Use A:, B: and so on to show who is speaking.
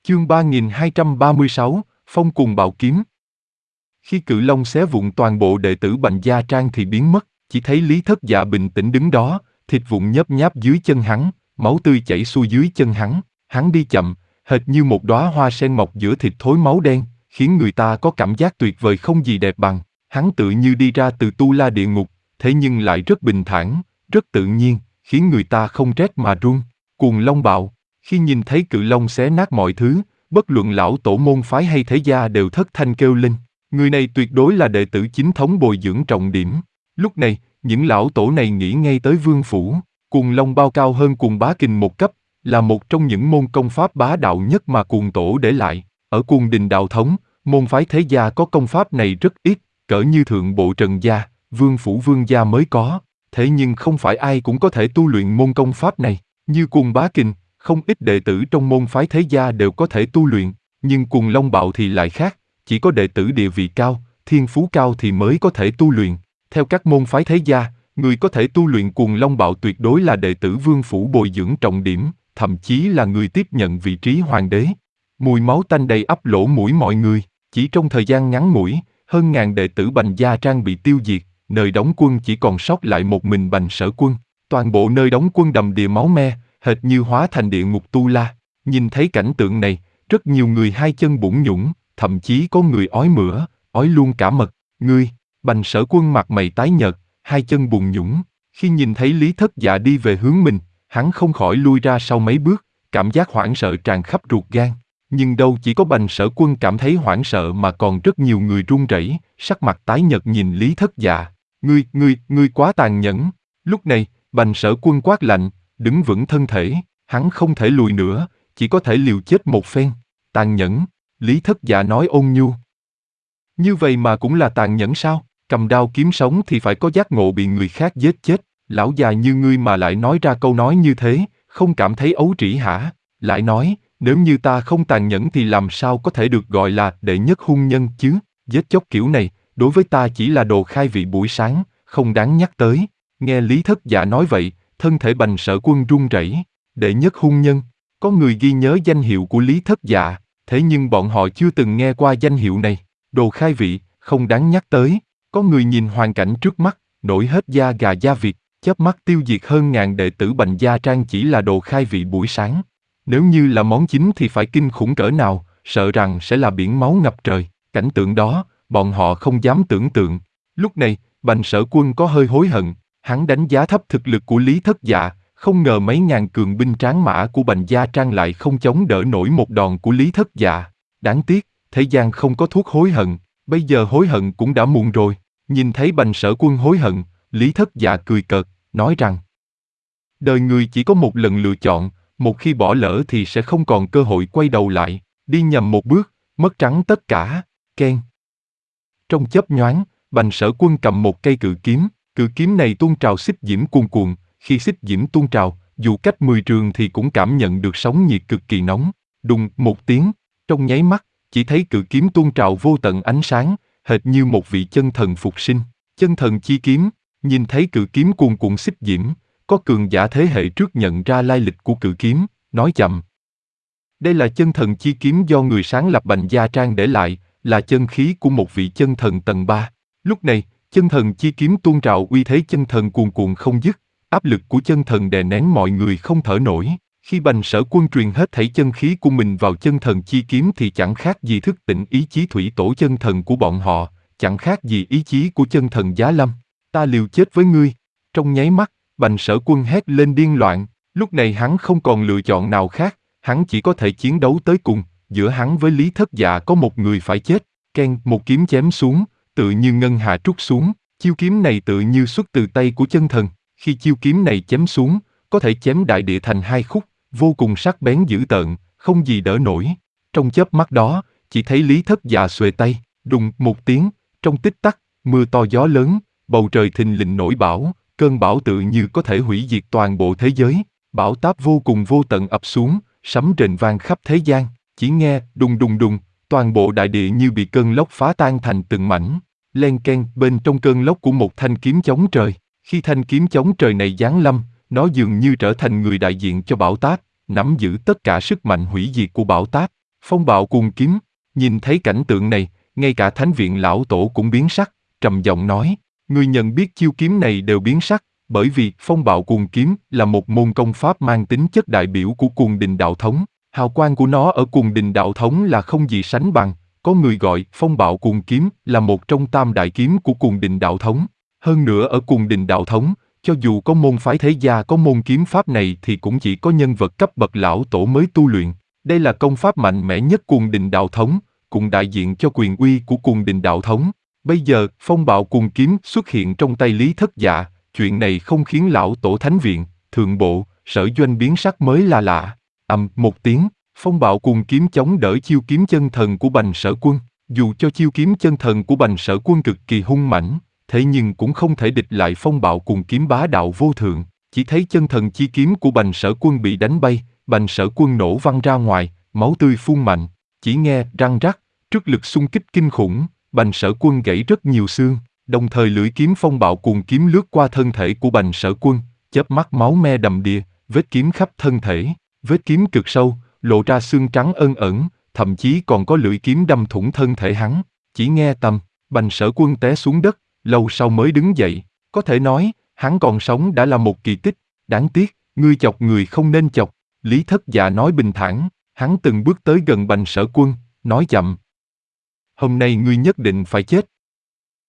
A: Chương 3236, Phong cùng bạo kiếm. Khi cự long xé vụn toàn bộ đệ tử Bành Gia Trang thì biến mất, chỉ thấy Lý Thất Dạ bình tĩnh đứng đó, thịt vụn nhấp nháp dưới chân hắn, máu tươi chảy xuôi dưới chân hắn đi chậm, hệt như một đóa hoa sen mọc giữa thịt thối máu đen, khiến người ta có cảm giác tuyệt vời không gì đẹp bằng. Hắn tự như đi ra từ Tu La địa ngục, thế nhưng lại rất bình thản, rất tự nhiên, khiến người ta không rét mà run. Cuồng long bạo. Khi nhìn thấy cự long xé nát mọi thứ, bất luận lão tổ môn phái hay thế gia đều thất thanh kêu lên. Người này tuyệt đối là đệ tử chính thống bồi dưỡng trọng điểm. Lúc này, những lão tổ này nghĩ ngay tới vương phủ. Cuồng long bao cao hơn Cuồng Bá Kình một cấp, là một trong những môn công pháp bá đạo nhất mà Cuồng tổ để lại. Ở Cuồng Đình đạo thống, môn phái thế gia có công pháp này rất ít, cỡ như thượng bộ Trần gia, vương phủ Vương gia mới có. Thế nhưng không phải ai cũng có thể tu luyện môn công pháp này. Như Cuồng Bá Kình, không ít đệ tử trong môn phái thế gia đều có thể tu luyện, nhưng Cuồng Long Bạo thì lại khác, chỉ có đệ tử địa vị cao, thiên phú cao thì mới có thể tu luyện. Theo các môn phái thế gia, người có thể tu luyện Cuồng Long Bạo tuyệt đối là đệ tử vương phủ bồi dưỡng trọng điểm, thậm chí là người tiếp nhận vị trí hoàng đế. Mùi máu tanh đầy ắp lỗ mũi mọi người, chỉ trong thời gian ngắn ngủi, hơn ngàn đệ tử Bành Gia Trang bị tiêu diệt, nơi đóng quân chỉ còn sót lại một mình Bành Sở Quân. Toàn bộ nơi đóng quân đầm đìa máu me, hệt như hóa thành địa ngục Tu La. Nhìn thấy cảnh tượng này, rất nhiều người hai chân bủn nhũn, thậm chí có người ói mửa, ói luôn cả mật. Ngươi, Bành Sở Quân mặt mày tái nhợt, hai chân bùn nhũn. Khi nhìn thấy Lý Thất Dạ đi về hướng mình, hắn không khỏi lui ra sau mấy bước, cảm giác hoảng sợ tràn khắp ruột gan. Nhưng đâu chỉ có Bành Sở Quân cảm thấy hoảng sợ mà còn rất nhiều người run rẩy, sắc mặt tái nhợt nhìn Lý Thất Dạ. Ngươi quá tàn nhẫn. Lúc này, Bành Sở Quân quát lạnh, đứng vững thân thể, hắn không thể lùi nữa, chỉ có thể liều chết một phen. Tàn nhẫn, Lý Thất Dạ nói ôn nhu. Như vậy mà cũng là tàn nhẫn sao? Cầm đao kiếm sống thì phải có giác ngộ bị người khác giết chết. Lão già như ngươi mà lại nói ra câu nói như thế, không cảm thấy ấu trĩ hả? Lại nói, nếu như ta không tàn nhẫn thì làm sao có thể được gọi là đệ nhất hung nhân chứ? Giết chóc kiểu này, đối với ta chỉ là đồ khai vị buổi sáng, không đáng nhắc tới. Nghe Lý Thất Dạ nói vậy, thân thể Bành Sở Quân run rẩy. Đệ nhất hung nhân, có người ghi nhớ danh hiệu của Lý Thất Dạ, thế nhưng bọn họ chưa từng nghe qua danh hiệu này. Đồ khai vị, không đáng nhắc tới. Có người nhìn hoàn cảnh trước mắt, nổi hết da gà da vịt, chớp mắt tiêu diệt hơn ngàn đệ tử Bành Gia Trang chỉ là đồ khai vị buổi sáng. Nếu như là món chính thì phải kinh khủng cỡ nào, sợ rằng sẽ là biển máu ngập trời. Cảnh tượng đó, bọn họ không dám tưởng tượng. Lúc này, Bành Sở Quân có hơi hối hận. Hắn đánh giá thấp thực lực của Lý Thất Dạ, không ngờ mấy ngàn cường binh tráng mã của Bành Gia Trang lại không chống đỡ nổi một đòn của Lý Thất Dạ. Đáng tiếc, thế gian không có thuốc hối hận, bây giờ hối hận cũng đã muộn rồi. Nhìn thấy Bành Sở Quân hối hận, Lý Thất Dạ cười cợt, nói rằng: đời người chỉ có một lần lựa chọn, một khi bỏ lỡ thì sẽ không còn cơ hội quay đầu lại, đi nhầm một bước, mất trắng tất cả. Keng. Trong chớp nhoáng, Bành Sở Quân cầm một cây cự kiếm này tuôn trào xích diễm cuồn cuộn, khi xích diễm tuôn trào, dù cách 10 trường thì cũng cảm nhận được sóng nhiệt cực kỳ nóng. Đùng một tiếng, trong nháy mắt, chỉ thấy cự kiếm tuôn trào vô tận ánh sáng, hệt như một vị chân thần phục sinh. Chân thần chi kiếm. Nhìn thấy cự kiếm cuồn cuộn xích diễm, có cường giả thế hệ trước nhận ra lai lịch của cự kiếm, nói chậm: đây là chân thần chi kiếm do người sáng lập Bành Gia Trang để lại, là chân khí của một vị chân thần tầng 3. Lúc này, chân thần chi kiếm tuôn trào uy thế chân thần cuồn cuộn không dứt, áp lực của chân thần đè nén mọi người không thở nổi. Khi Bành Sở Quân truyền hết thảy chân khí của mình vào chân thần chi kiếm thì chẳng khác gì thức tỉnh ý chí thủy tổ chân thần của bọn họ, chẳng khác gì ý chí của chân thần Giá Lâm. Ta liều chết với ngươi. Trong nháy mắt, Bành Sở Quân hét lên điên loạn. Lúc này hắn không còn lựa chọn nào khác, hắn chỉ có thể chiến đấu tới cùng. Giữa hắn với Lý Thất Dạ có một người phải chết. Keng, một kiếm chém xuống, tự như ngân hà trút xuống. Chiêu kiếm này tự như xuất từ tay của chân thần. Khi chiêu kiếm này chém xuống, có thể chém đại địa thành hai khúc, vô cùng sắc bén dữ tợn, không gì đỡ nổi. Trong chớp mắt đó, chỉ thấy Lý Thất Dạ xuề tay, đùng một tiếng, trong tích tắc, mưa to gió lớn, bầu trời thình lình nổi bão, cơn bão tự như có thể hủy diệt toàn bộ thế giới. Bão táp vô cùng vô tận ập xuống, sấm rền vang khắp thế gian. Chỉ nghe đùng đùng đùng, toàn bộ đại địa như bị cơn lốc phá tan thành từng mảnh. Len keng, bên trong cơn lốc của một thanh kiếm chống trời. Khi thanh kiếm chống trời này giáng lâm, nó dường như trở thành người đại diện cho bão táp, nắm giữ tất cả sức mạnh hủy diệt của bão táp. Phong bạo cuồng kiếm. Nhìn thấy cảnh tượng này, ngay cả thánh viện lão tổ cũng biến sắc, trầm giọng nói, người nhận biết chiêu kiếm này đều biến sắc, bởi vì phong bạo cuồng kiếm là một môn công pháp mang tính chất đại biểu của cuồng đình đạo thống. Hào quang của nó ở cuồng đình đạo thống là không gì sánh bằng, có người gọi phong bạo cuồng kiếm là một trong tam đại kiếm của cuồng đình đạo thống. Hơn nữa ở cuồng đình đạo thống, cho dù có môn phái thế gia có môn kiếm pháp này thì cũng chỉ có nhân vật cấp bậc lão tổ mới tu luyện. Đây là công pháp mạnh mẽ nhất cuồng đình đạo thống, cũng đại diện cho quyền uy của cuồng đình đạo thống. Bây giờ, phong bạo cuồng kiếm xuất hiện trong tay Lý Thất Dạ, chuyện này không khiến lão tổ thánh viện, thượng bộ, sở doanh biến sắc mới là lạ. Một tiếng, phong bạo cuồng kiếm chống đỡ chiêu kiếm chân thần của Bành Sở Quân. Dù cho chiêu kiếm chân thần của Bành Sở Quân cực kỳ hung mãnh, thế nhưng cũng không thể địch lại phong bạo cuồng kiếm bá đạo vô thượng. Chỉ thấy chân thần chi kiếm của Bành Sở Quân bị đánh bay, Bành Sở Quân nổ văng ra ngoài, máu tươi phun mạnh. Chỉ nghe răng rắc, trước lực xung kích kinh khủng, Bành Sở Quân gãy rất nhiều xương. Đồng thời lưỡi kiếm phong bạo cuồng kiếm lướt qua thân thể của Bành Sở Quân, chớp mắt máu me đầm đìa, vết kiếm khắp thân thể, vết kiếm cực sâu, lộ ra xương trắng ân ẩn, thậm chí còn có lưỡi kiếm đâm thủng thân thể hắn. Chỉ nghe tầm, Bành Sở Quân té xuống đất, lâu sau mới đứng dậy. Có thể nói, hắn còn sống đã là một kỳ tích. Đáng tiếc, ngươi chọc người không nên chọc. Lý Thất Dạ nói bình thản, hắn từng bước tới gần Bành Sở Quân, nói chậm. Hôm nay ngươi nhất định phải chết.